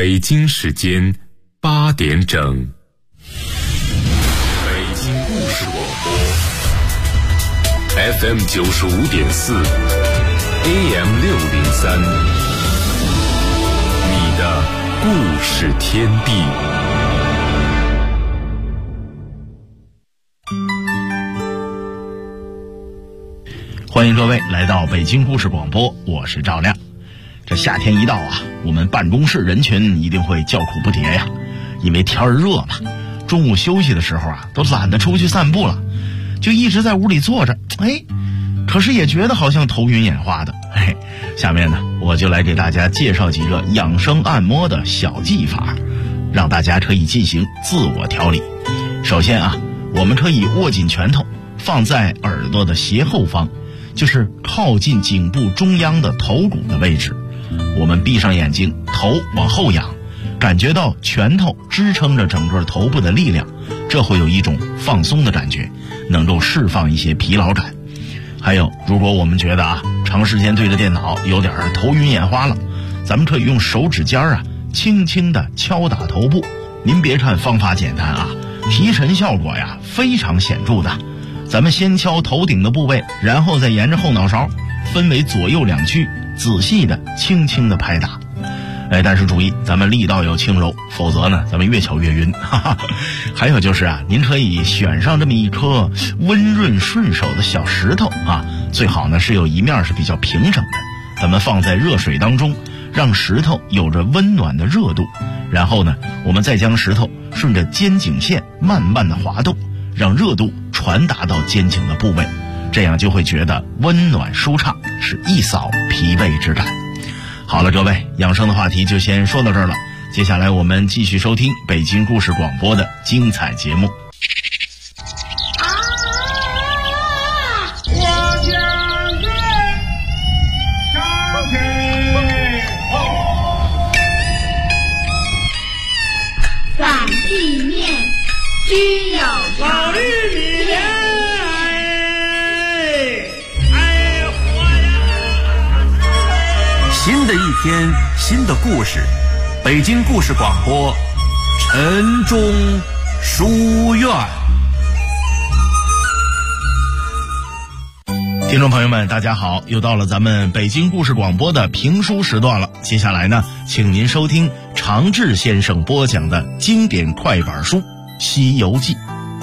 北京时间8点整，北京故事广播 FM 95.4 AM 603，你的故事天地。 欢迎各位来到北京故事广播，我是赵亮。这夏天一到啊，我们办公室人群一定会叫苦不迭呀，因为天儿热嘛，中午休息的时候啊，都懒得出去散步了，就一直在屋里坐着，可是也觉得好像头晕眼花的。下面呢，我就来给大家介绍几个养生按摩的小技法，让大家可以进行自我调理。首先啊，我们可以握紧拳头，放在耳朵的斜后方，就是靠近颈部中央的头骨的位置。我们闭上眼睛，头往后仰，感觉到拳头支撑着整个头部的力量，这会有一种放松的感觉，能够释放一些疲劳感。还有，如果我们觉得长时间对着电脑有点头晕眼花了，咱们可以用手指尖轻轻地敲打头部。您别看方法简单提神效果非常显著的。咱们先敲头顶的部位，然后再沿着后脑勺分为左右两区，仔细的轻轻的拍打。但是注意，咱们力道要轻柔，否则呢咱们越敲越晕。还有就是您可以选上这么一颗温润顺手的小石头最好呢是有一面是比较平整的，咱们放在热水当中，让石头有着温暖的热度，然后呢我们再将石头顺着肩颈线慢慢的滑动，让热度传达到肩颈的部位，这样就会觉得温暖舒畅，是一扫疲惫之感。好了，各位，养生的话题就先说到这儿了，接下来我们继续收听北京故事广播的精彩节目。 在地面只有老绿米莲， 新的一天，新的故事，北京故事广播，晨钟书院。 听众朋友们，大家好，又到了咱们北京故事广播的评书时段了。接下来呢，请您收听常志先生播讲的经典快板书《西游记》。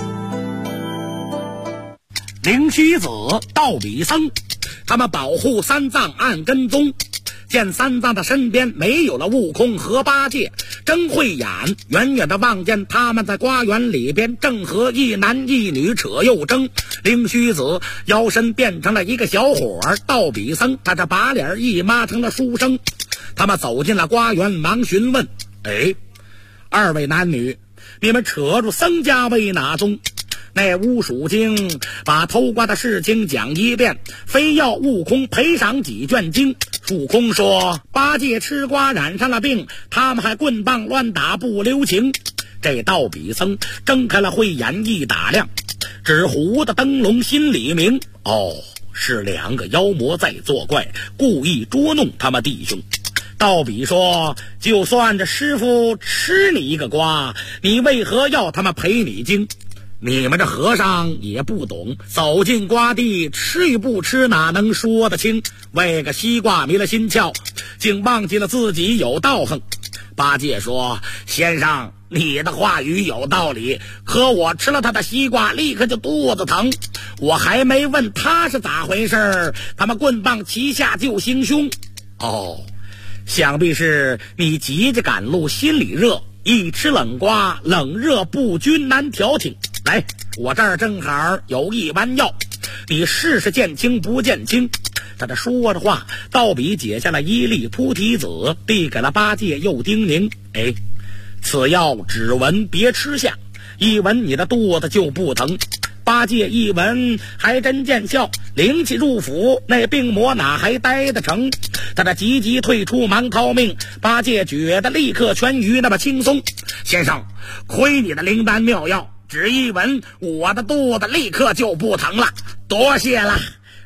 灵虚子、道比僧，他们保护三藏按跟踪，见三藏的身边没有了悟空和八戒，睁慧眼，远远的望见他们在瓜园里边正和一男一女扯又争。灵虚子腰身变成了一个小伙儿，道比僧他这把脸一抹成了书生。他们走进了瓜园，忙询问：二位男女，你们扯入僧家为哪宗？那乌蜀经把偷瓜的事情讲一遍，非要悟空赔偿几卷经。悟空说八戒吃瓜染上了病，他们还棍棒乱打不留情。这道比僧睁开了慧眼一打量，纸糊的灯笼心里明，是两个妖魔在作怪，故意捉弄他们弟兄。道比说，就算这师傅吃你一个瓜，你为何要他们赔你经？你们这和尚也不懂，走进瓜地，吃与不吃哪能说得清？为个西瓜迷了心窍，竟忘记了自己有道行。八戒说，先生，你的话语有道理，可我吃了他的西瓜立刻就肚子疼，我还没问他是咋回事，他们棍棒齐下就行凶。想必是你急着赶路，心里热，一吃冷瓜，冷热不均难调停。来，我这儿正好有一丸药，你试试见轻不见轻。他这说着话，道比解下了一粒菩提子，递给了八戒，又叮咛：此药只闻别吃下，一闻你的肚子就不疼。八戒一闻还真见效，灵气入府，那病魔哪还待得成？他这急急退出，忙逃命。八戒觉得立刻痊愈那么轻松。先生，亏你的灵丹妙药，只一闻我的肚子立刻就不疼了，多谢了。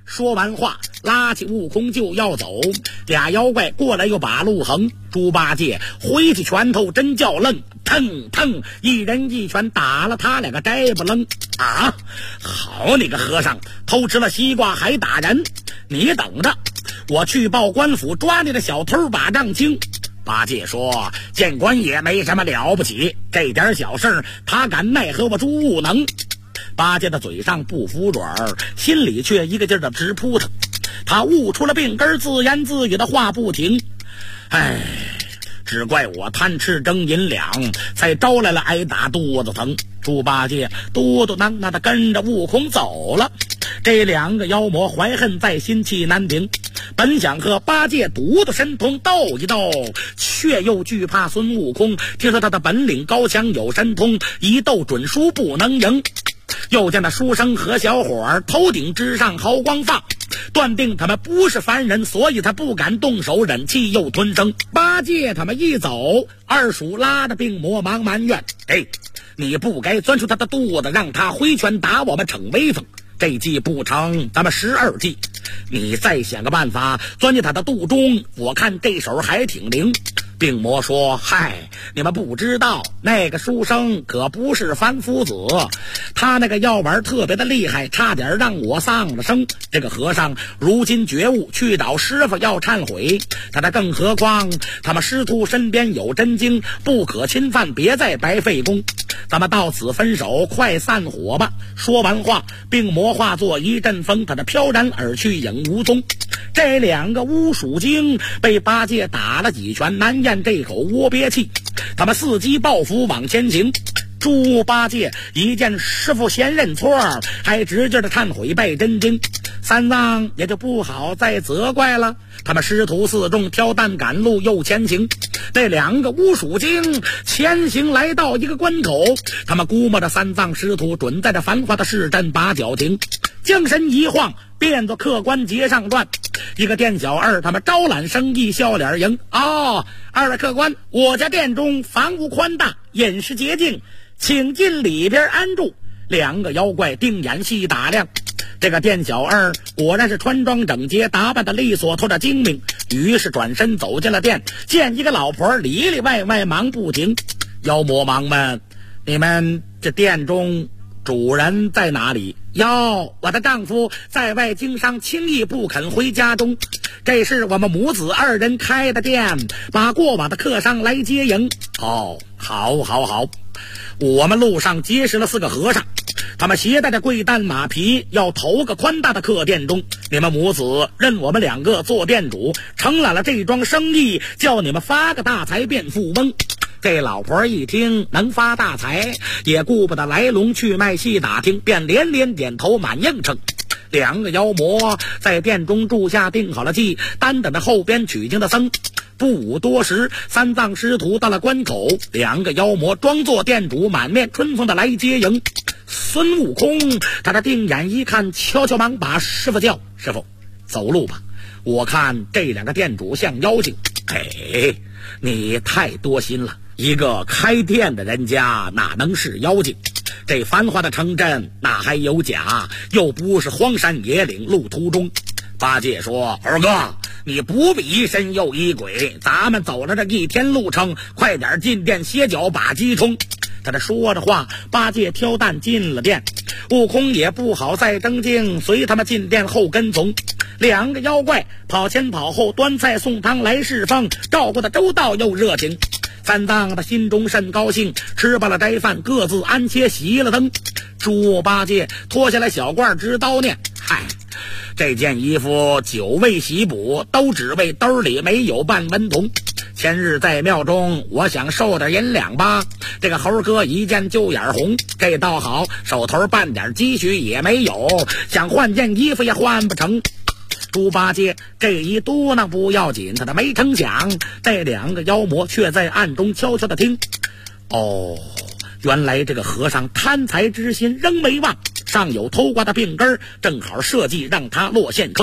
说完话，拉起悟空就要走，俩妖怪过来又把路横。猪八戒挥起拳头真叫愣，腾腾一人一拳打了他两个摘不愣啊！好你个和尚，偷吃了西瓜还打人，你等着，我去报官府抓你的小偷把账清。八戒说，见官也没什么了不起，这点小事他敢奈何我猪悟能？八戒的嘴上不服软，心里却一个劲儿的直扑腾。他悟出了病根，自言自语的话不停。哎，只怪我贪吃争银两，才招来了挨打肚子疼。猪八戒嘟嘟囔囔的跟着悟空走了。这两个妖魔怀恨在心，气难平，本想和八戒独独神通斗一斗，却又惧怕孙悟空，听说他的本领高强有神通，一斗准输不能赢。又见那书生和小伙头顶之上毫光放，断定他们不是凡人，所以他不敢动手，忍气又吞声。八戒他们一走，二鼠拉着病魔忙埋怨：哎，你不该钻出他的肚子，让他挥拳打我们逞威风。这计不成，咱们12计。你再想个办法钻进他的肚中，我看这手还挺灵。病魔说：嗨，你们不知道，那个书生可不是凡夫子，他那个药丸特别的厉害，差点让我丧了生。这个和尚如今觉悟，去找师傅要忏悔。更何况他们师徒身边有真经，不可侵犯，别再白费功。咱们到此分手，快散伙吧。说完话，病魔化作一阵风，他飘然而去，影无踪。这两个乌鼠精被八戒打了几拳，难咽这口窝憋气，他们伺机报复往前行。猪八戒一见师傅先认错，还直劲的忏悔拜真经，三藏也就不好再责怪了。他们师徒四众挑担赶路又前行。这两个乌鼠精前行来到一个关口，他们估摸着三藏师徒准在这繁华的市镇把脚停，将身一晃，变作客官节上转。一个店小二他们招揽生意，笑脸迎：哦，二位客官，我家店中房屋宽大，饮食洁净，请进里边安住。两个妖怪定眼细打量，这个店小二果然是穿装整洁，打扮的利索，透着精明。于是转身走进了店，见一个老婆里里外外忙不停。妖魔忙问：你们这店中主人在哪里？哟，我的丈夫在外经商，轻易不肯回家中。这是我们母子二人开的店，把过往的客商来接迎。哦，好，我们路上结识了4个和尚，他们携带着贵担马匹，要投个宽大的客店中。你们母子认我们2个做店主，承揽了这桩生意，叫你们发个大财变富翁。这老婆一听能发大财，也顾不得来龙去脉细打听，便连连点头满应承。2个妖魔在店中住下，定好了计，单等着后边取经的僧。不午多时，三藏师徒到了关口，2个妖魔装作店主，满面春风的来接迎。孙悟空他的定眼一看，悄悄忙把师傅叫：师傅，走路吧，我看这2个店主像妖精。哎，你太多心了，一个开店的人家哪能是妖精？这繁华的城镇哪还有假？又不是荒山野岭，路途中。八戒说：二哥，你不必疑神又疑鬼，咱们走了这1天路程，快点进店歇脚把鸡冲。他这说着话，八戒挑担进了店，悟空也不好再争竞，随他们进店后跟从。2个妖怪跑前跑后，端菜送汤来侍奉，照顾的周到又热情。三藏的心中甚高兴，吃罢了斋饭，各自安歇熄了灯。猪八戒脱下来小褂直叨念：嗨，这件衣服久未洗补，都只为兜里没有半文铜。前日在庙中，我想收点银两吧，这个猴哥一见就眼红。这倒好，手头半点积蓄也没有，想换件衣服也换不成。猪八戒这一嘟囔不要紧，他没成想，这2个妖魔却在暗中悄悄的听。哦，原来这个和尚贪财之心仍没忘，尚有偷瓜的病根，正好设计让他落陷坑。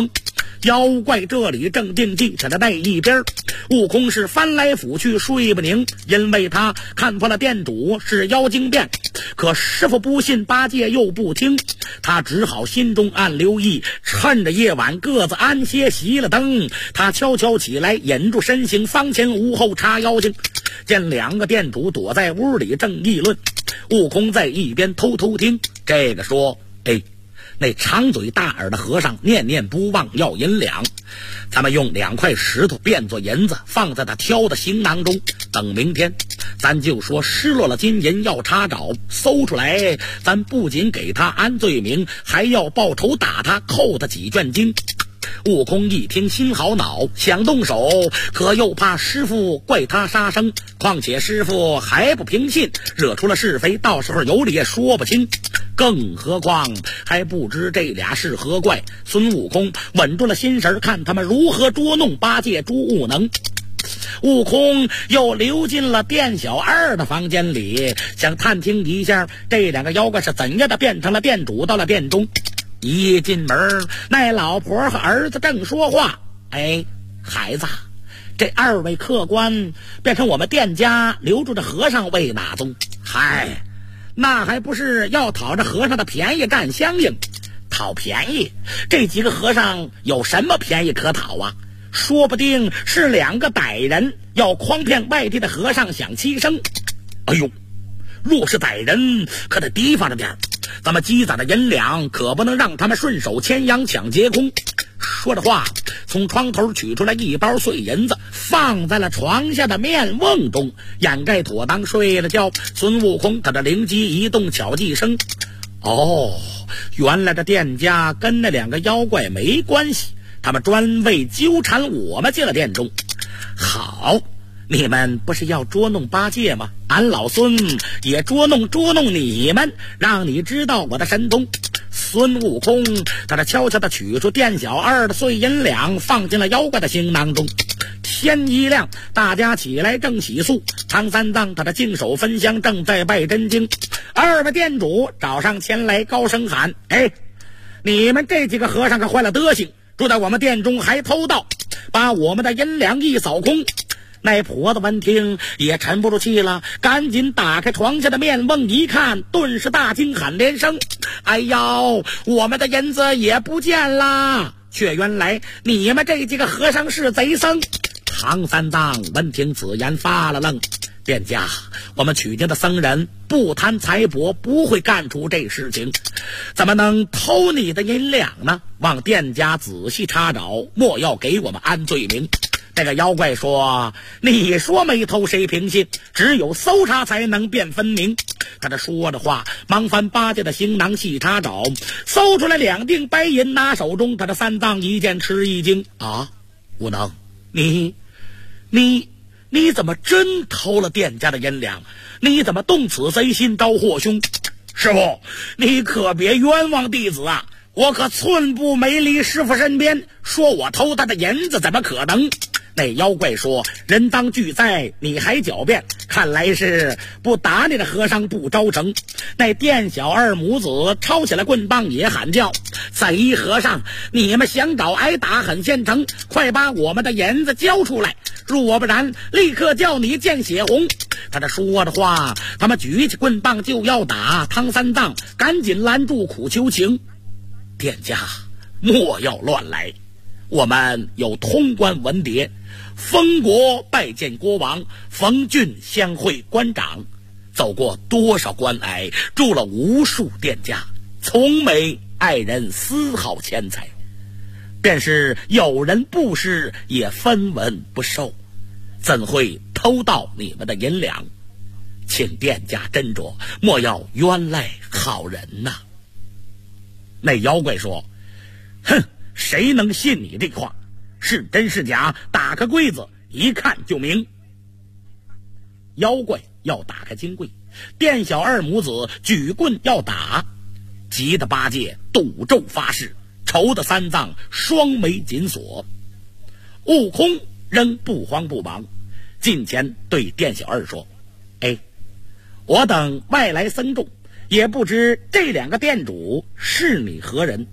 妖怪这里正定计着的那一边，悟空是翻来覆去睡不宁，因为他看破了店主是妖精变，可师傅不信，八戒又不听，他只好心中暗留意，趁着夜晚各自安歇，熄了灯，他悄悄起来，引住身形，方前屋后查妖精。见两个店主躲在屋里正议论，悟空在一边偷偷听。这个说：“哎，那长嘴大耳的和尚念念不忘要银两，咱们用2块石头变作银子，放在他挑的行囊中，等明天咱就说失落了金银要查找，搜出来，咱不仅给他安罪名，还要报仇打他，扣他几卷经。”悟空一听心好恼，想动手，可又怕师傅怪他杀生，况且师傅还不平信，惹出了是非，到时候有理也说不清，更何况还不知这俩是何怪。孙悟空稳住了心神，看他们如何捉弄八戒、猪悟能。悟空又溜进了店小二的房间里，想探听一下这两个妖怪是怎样的变成了店主。到了店中，一进门，那老婆和儿子正说话：“哎，孩子，这2位客官变成我们店家留住的和尚为哪宗？嗨，那还不是要讨着和尚的便宜占相应？讨便宜？这几个和尚有什么便宜可讨啊？说不定是2个歹人要诓骗外地的和尚，想欺生。哎呦，若是歹人，可得提防着点，咱们积攒的银两可不能让他们顺手牵羊抢劫空。”说着话，从床头取出来1包碎银子，放在了床下的面瓮中，掩盖妥当，睡了觉。孙悟空他的灵机一动，巧计生：哦，原来这店家跟那2个妖怪没关系，他们专为纠缠我们进了店中。好，你们不是要捉弄八戒吗？俺老孙也捉弄你们，让你知道我的神通。孙悟空他这悄悄地取出店小二的碎银两，放进了妖怪的行囊中。天一亮，大家起来正洗漱，唐三藏他的净手分香，正在拜真经。2位店主找上前来，高声喊：“哎，你们这几个和尚可坏了德行，住在我们店中还偷盗，把我们的银两一扫空。”那婆子闻听也沉不住气了，赶紧打开床下的面瓮一看，顿时大惊，喊连声：“哎呦，我们的银子也不见啦！却原来你们这几个和尚是贼僧！”唐三藏闻听此言发了愣：“店家，我们取经的僧人不贪财帛，不会干出这事情，怎么能偷你的银两呢？望店家仔细查找，莫要给我们安罪名。”这个妖怪说：“你说没偷谁凭信？只有搜查才能辨分明。”他这说着话，忙翻八戒的行囊细查找，搜出来2锭白银拿手中。他这三藏一见吃一惊：“啊，悟能，你怎么真偷了店家的银两？你怎么动此贼心，招祸凶？师傅，你可别冤枉弟子啊！我可寸步没离师傅身边，说我偷他的银子，怎么可能？”那妖怪说：“人当俱在，你还狡辩，看来是不打你的和尚不招成。”那店小二母子抄起了棍棒也喊叫：“贼和尚，你们想找挨打很现成，快把我们的银子交出来，若不然立刻叫你见血红！”他这说着话，他们举起棍棒就要打，唐三藏赶紧拦住，苦求情：“店家莫要乱来，我们有通关文牒，封国拜见国王，冯俊相会官长，走过多少关隘，住了无数店家，从没爱人丝毫钱财，便是有人布施，也分文不收，怎会偷盗你们的银两？请店家斟酌，莫要冤赖好人呐！”那妖怪说：“哼，谁能信你这话？是真是假？打开柜子一看就明。”妖怪要打开金柜，店小二母子举棍要打，急得八戒赌咒发誓，愁得三藏双眉紧锁。悟空仍不慌不忙，近前对店小二说：“哎，我等外来僧众，也不知这2个店主是你何人，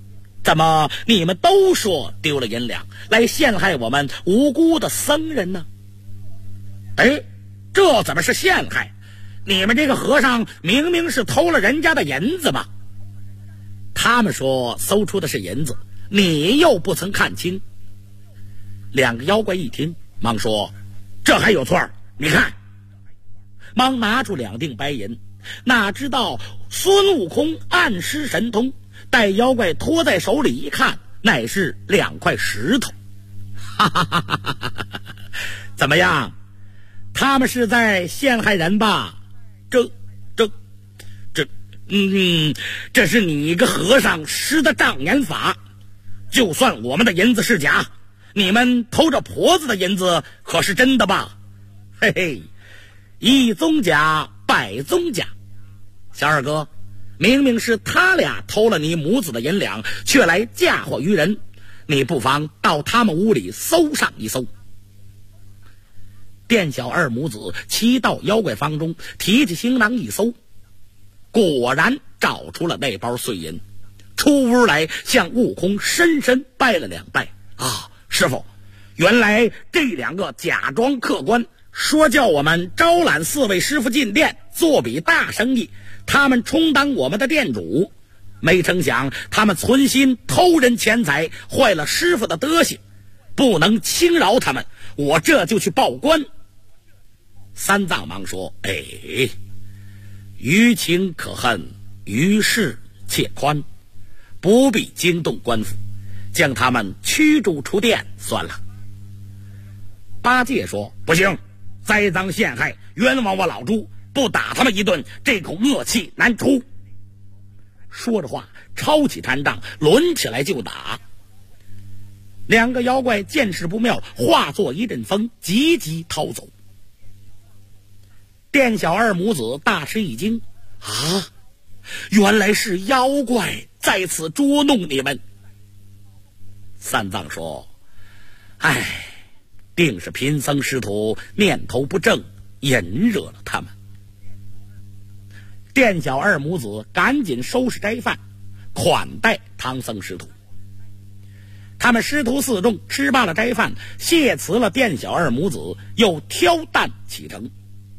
怎么你们都说丢了银两，来陷害我们无辜的僧人呢？哎，这怎么是陷害？你们这个和尚明明是偷了人家的银子嘛。他们说搜出的是银子，你又不曾看清。两个妖怪一听，忙说：这还有错？你看。忙拿出2锭白银，哪知道孙悟空暗施神通，待妖怪托在手里一看，乃是2块石头。哈哈哈哈哈哈！怎么样？他们是在陷害人吧？这是你一个和尚施的障眼法。就算我们的银子是假，你们偷着婆子的银子可是真的吧？嘿嘿，一宗假，百宗假。小二哥，明明是他俩偷了你母子的银两，却来嫁祸于人，你不妨到他们屋里搜上一搜。店小二母子齐到妖怪坊中，提起行囊一搜，果然找出了那包碎银，出屋来向悟空深深拜了2拜。啊，师傅，原来这2个假装客官说叫我们招揽4位师傅进店做笔大生意，他们充当我们的店主，没成想他们存心偷人钱财，坏了师傅的德行，不能轻饶他们，我这就去报官。三藏忙说：哎，于情可恨，于事且宽，不必惊动官府，将他们驱逐出店算了。八戒说：不行，栽赃陷害，冤枉我老猪，不打他们一顿，这口恶气难出。说着话，抄起禅杖抡起来就打。2个妖怪见势不妙，化作一阵风，急急逃走。店小二母子大吃一惊，啊，原来是妖怪在此捉弄你们。三藏说：哎，定是贫僧师徒念头不正，引惹了他们。店小二母子赶紧收拾斋饭，款待唐僧师徒。他们师徒4众吃罢了斋饭，谢辞了店小二母子，又挑担启程。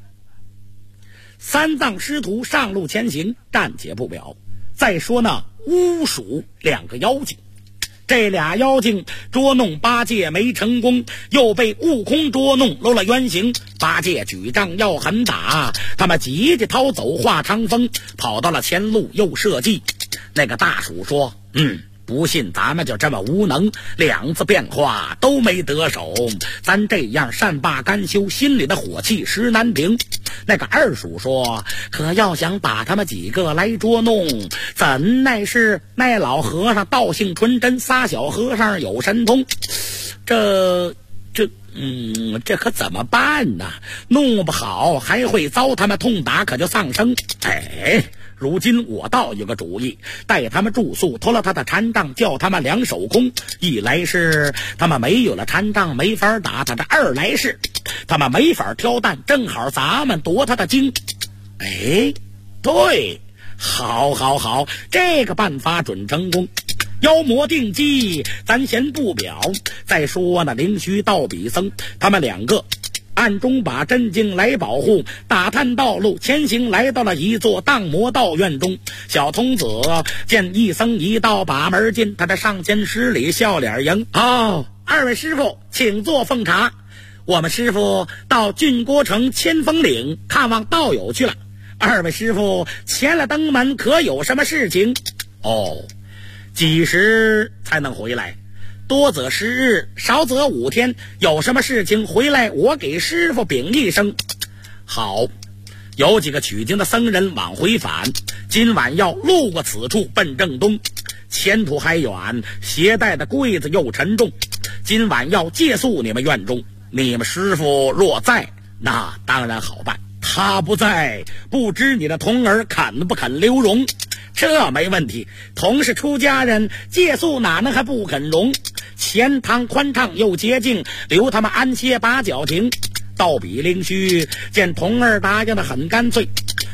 三藏师徒上路前行，暂且不表。再说那巫鼠2个妖精，这俩妖精捉弄八戒没成功，又被悟空捉弄露了原形。八戒举杖要狠打，他们急急逃走，化长风跑到了前路，又设计。那个大鼠说：不信咱们就这么无能，2次变化都没得手，咱这样善罢甘休，心里的火气实难平。那个二鼠说：可要想把他们几个来捉弄，怎奈是那老和尚道性纯真，仨小和尚有神通，这可怎么办呢？弄不好还会遭他们痛打，可就丧生。哎，如今我倒有个主意，带他们住宿，脱了他的禅杖，叫他们2手空。一来是他们没有了禅杖，没法打他的；二来是他们没法挑担，正好咱们夺他的经。哎，对，好，这个办法准成功。妖魔定计咱先不表，再说那灵虚道比僧，他们2个暗中把真经来保护，打探道路前行，来到了一座荡魔道院中。小童子见一僧一道把门进，他在上前施礼，笑脸迎：二位师傅请坐奉茶，我们师傅到郡郭城千峰岭看望道友去了，二位师傅前来登门，可有什么事情？几时才能回来？多则10日，少则5天，有什么事情回来我给师傅禀一声。好，有几个取经的僧人往回返，今晚要路过此处奔正东，前途还远，携带的柜子又沉重，今晚要借宿你们院中。你们师傅若在，那当然好办，他不在，不知你的童儿肯不肯留容。这没问题，同是出家人，借宿哪能还不肯容？前堂宽敞又洁净，留他们安歇把脚停。道比灵虚见童儿答应的很干脆，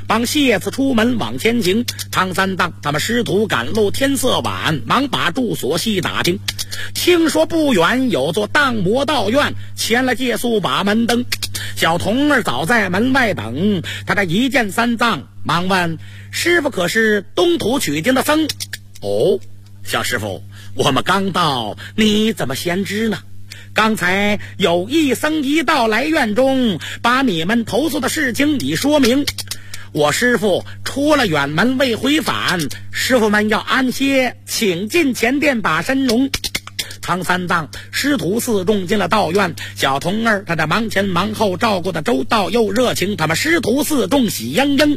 帮谢子出门往前行。唐三藏他们师徒赶路，天色晚，忙把住所细打听，听说不远有座荡魔道院，前来借宿把门灯。小童儿早在门外等，他这一见三藏，忙问：师傅可是东土取经的僧？哦，小师傅，我们刚到，你怎么先知呢？刚才有一僧一道来院中，把你们投诉的事情已说明。我师傅出了远门未回返，师傅们要安歇，请进前殿把身容。唐三藏师徒四众进了道院，小童儿他在忙前忙后照顾的周到又热情，他们师徒四众喜盈盈。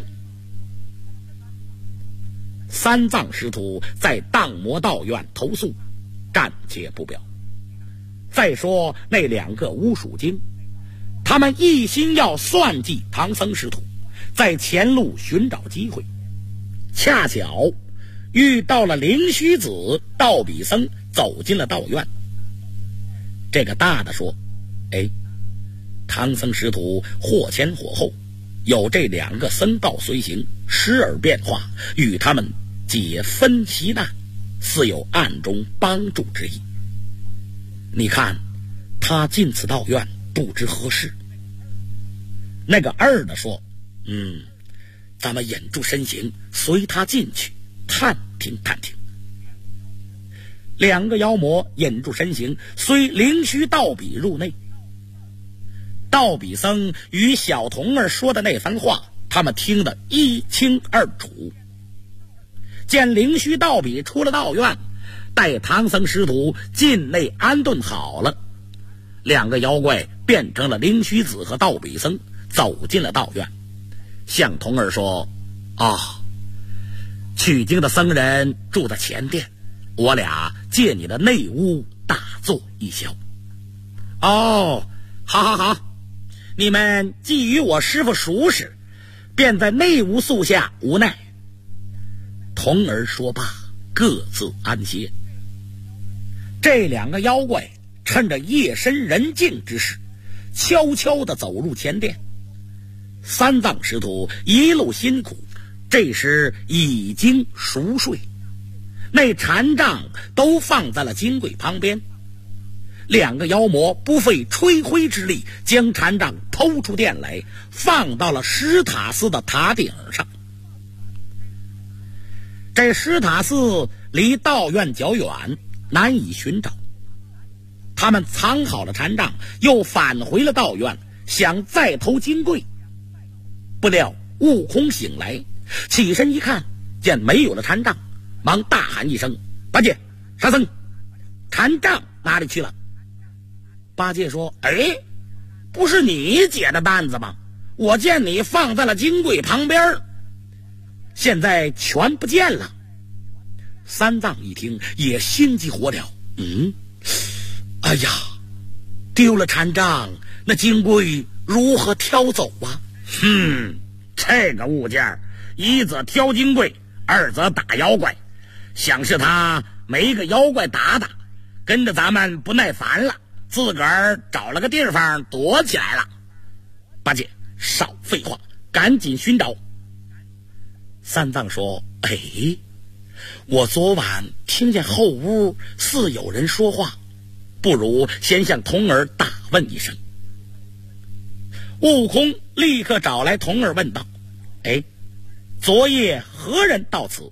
三藏师徒在荡魔道院投宿，暂且不表。再说那两个巫术精，他们一心要算计唐僧师徒，在前路寻找机会，恰巧遇到了灵虚子道比僧走进了道院。这个大的说：唐僧师徒或前或后，有这两个僧道随行，时而变化，与他们解分析难，似有暗中帮助之意。你看他进此道院不知何事。那个二的说：咱们引住身形，随他进去探听探听。两个妖魔引住身形，随灵虚道比入内。道比僧与小童儿说的那番话，他们听得一清二楚。见灵虚道比出了道院，待唐僧师徒进内安顿好了，两个妖怪变成了灵虚子和道比僧，走进了道院，向童儿说：取经的僧人住在前殿，我俩借你的内屋大坐一宵。好，你们既与我师父熟识，便在内屋宿下，无奈。童儿说罢，各自安歇。这两个妖怪趁着夜深人静之时，悄悄地走入前殿。三藏师徒一路辛苦，这时已经熟睡，那禅杖都放在了金柜旁边。两个妖魔不费吹灰之力，将禅杖偷出殿来，放到了石塔寺的塔顶上。这石塔寺离道院较远，难以寻找。他们藏好了禅杖，又返回了道院，想再偷金柜。不料悟空醒来，起身一看，见没有了禅杖，忙大喊一声：八戒、沙僧，禅杖哪里去了？八戒说：不是你解的担子吗？我见你放在了金柜旁边，现在全不见了。三藏一听也心急火燎，丢了禅杖，那金柜如何挑走啊？这个物件一则挑金柜，二则打妖怪，想是他没个妖怪打，跟着咱们不耐烦了，自个儿找了个地方躲起来了。八戒，少废话，赶紧寻找。三藏说：我昨晚听见后屋似有人说话，不如先向童儿打问一声。悟空立刻找来童儿问道：昨夜何人到此？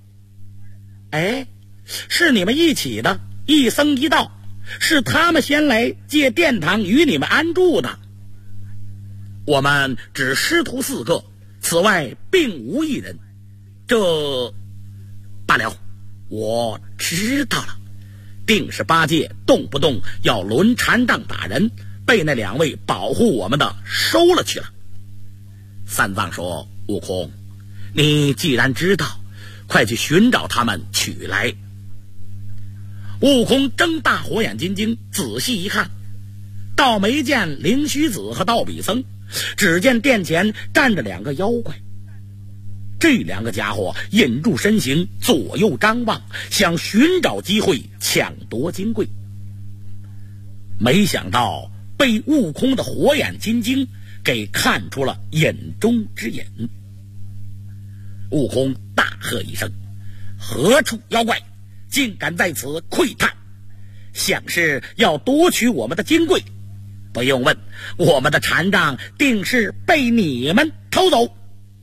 是你们一起的，一僧一道，是他们先来借殿堂与你们安住的。我们只师徒4个，此外并无一人。这罢了，我知道了，定是八戒动不动要抡禅杖打人，被那2位保护我们的收了去了。三藏说：悟空，你既然知道，快去寻找他们取来。悟空睁大火眼金睛，仔细一看，倒没见灵虚子和道比僧，只见殿前站着2个妖怪。这2个家伙引住身形，左右张望，想寻找机会抢夺金柜。没想到被悟空的火眼金睛给看出了眼中之隐。 悟空大喝一声：何处妖怪，竟敢在此窥探，想是要夺取我们的金柜？不用问，我们的禅杖定是被你们偷走。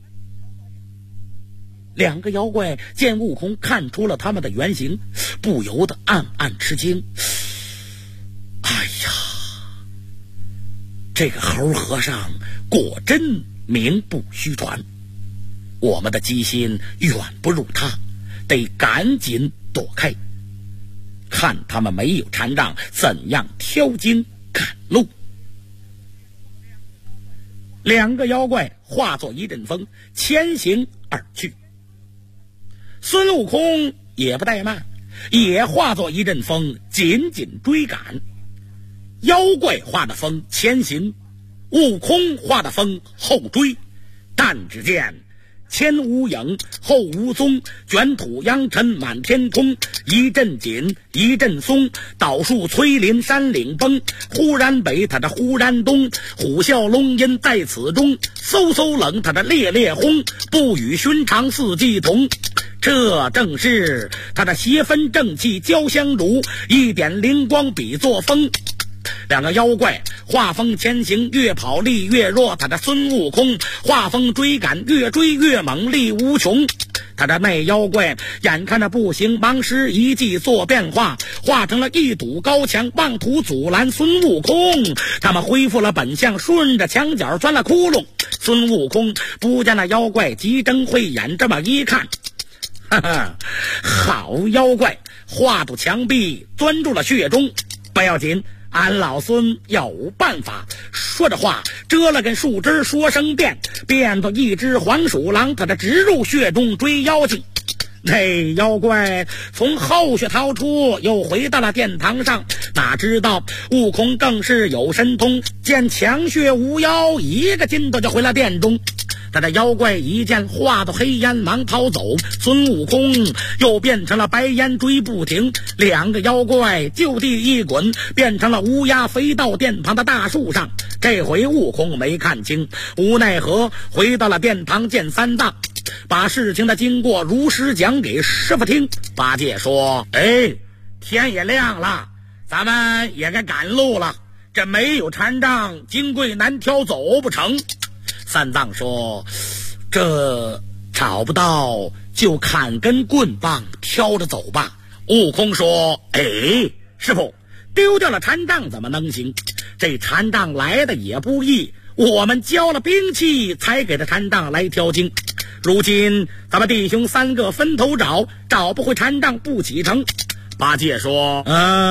两个妖怪见悟空看出了他们的原形，不由得暗暗吃惊。哎呀，这个猴和尚果真名不虚传，我们的机心远不如他，得赶紧躲开，看他们没有禅杖怎样挑经赶路。两个妖怪化作一阵风，前行而去。孙悟空也不怠慢，也化作一阵风，紧紧追赶。妖怪化的风前行，悟空化的风后追。但只见前无影后无踪，卷土扬尘满天空，一阵紧一阵松，倒树摧林山岭崩，忽然北他的忽然东，虎啸龙吟在此中，嗖嗖冷他的烈烈轰，不与寻常四季同。这正是他的邪分正气交相如，一点灵光比作风。两个妖怪画风前行，越跑力越弱，他的孙悟空画风追赶，越追越猛，力无穷。他的那妖怪眼看着不行，忙施一计做变化，化成了一堵高墙，妄图阻拦孙悟空。他们恢复了本相，顺着墙角钻了窟窿。孙悟空不见那妖怪急睁慧眼，这么一看，哈哈，好妖怪，画堵墙壁，钻入了穴中。不要紧，俺老孙有办法。说着话，遮了根树枝，说声变，变作一只黄鼠狼，他这直入穴中追妖精。那妖怪从后穴逃出，又回到了殿堂上，哪知道悟空更是有神通，见墙穴无妖，一个筋斗就回了殿中。他的妖怪一见化作黑烟，忙逃走。孙悟空又变成了白烟追不停，两个妖怪就地一滚，变成了乌鸦，飞到殿旁的大树上。这回悟空没看清，无奈何回到了殿堂，见三藏，把事情的经过如实讲给师傅听。八戒说：天也亮了，咱们也该赶路了，这没有禅杖，金柜难挑走不成。三藏说：这找不到就砍根棍棒挑着走吧。悟空说：师傅，丢掉了禅杖怎么能行？这禅杖来的也不易，我们交了兵器才给他禅杖来挑经。如今咱们弟兄三个分头找，找不回禅杖不启程。八戒说：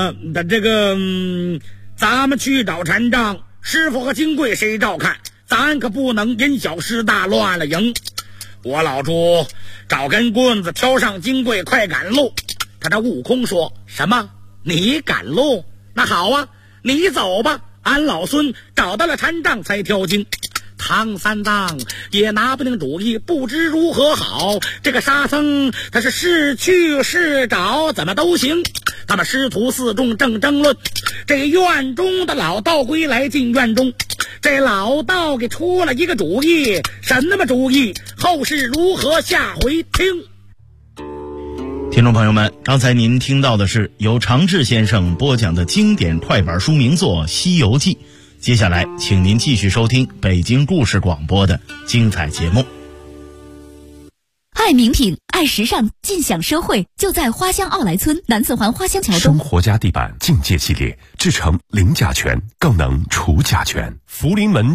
咱们去找禅杖，师傅和金柜谁照看？咱可不能因小失大，乱了营。我老猪找根棍子挑上金柜，快赶路。他这悟空说：什么？你赶路？那好啊，你走吧，俺老孙找到了禅杖才挑经。唐三藏也拿不定主意，不知如何好。这个沙僧他是是去是找，怎么都行。他们师徒四众正争论，这院中的老道归来进院中。这老道给出了一个主意，什么主意？后事如何？下回听。 听众朋友们，刚才您听到的是由常志先生播讲的经典快板书名作《西游记》。接下来请您继续收听北京故事广播的精彩节目。 爱名品，爱时尚，尽享社会，就在花乡奥莱村南四环花乡桥东。 生活家地板境界系列，制成零甲醛，更能除甲醛。福临门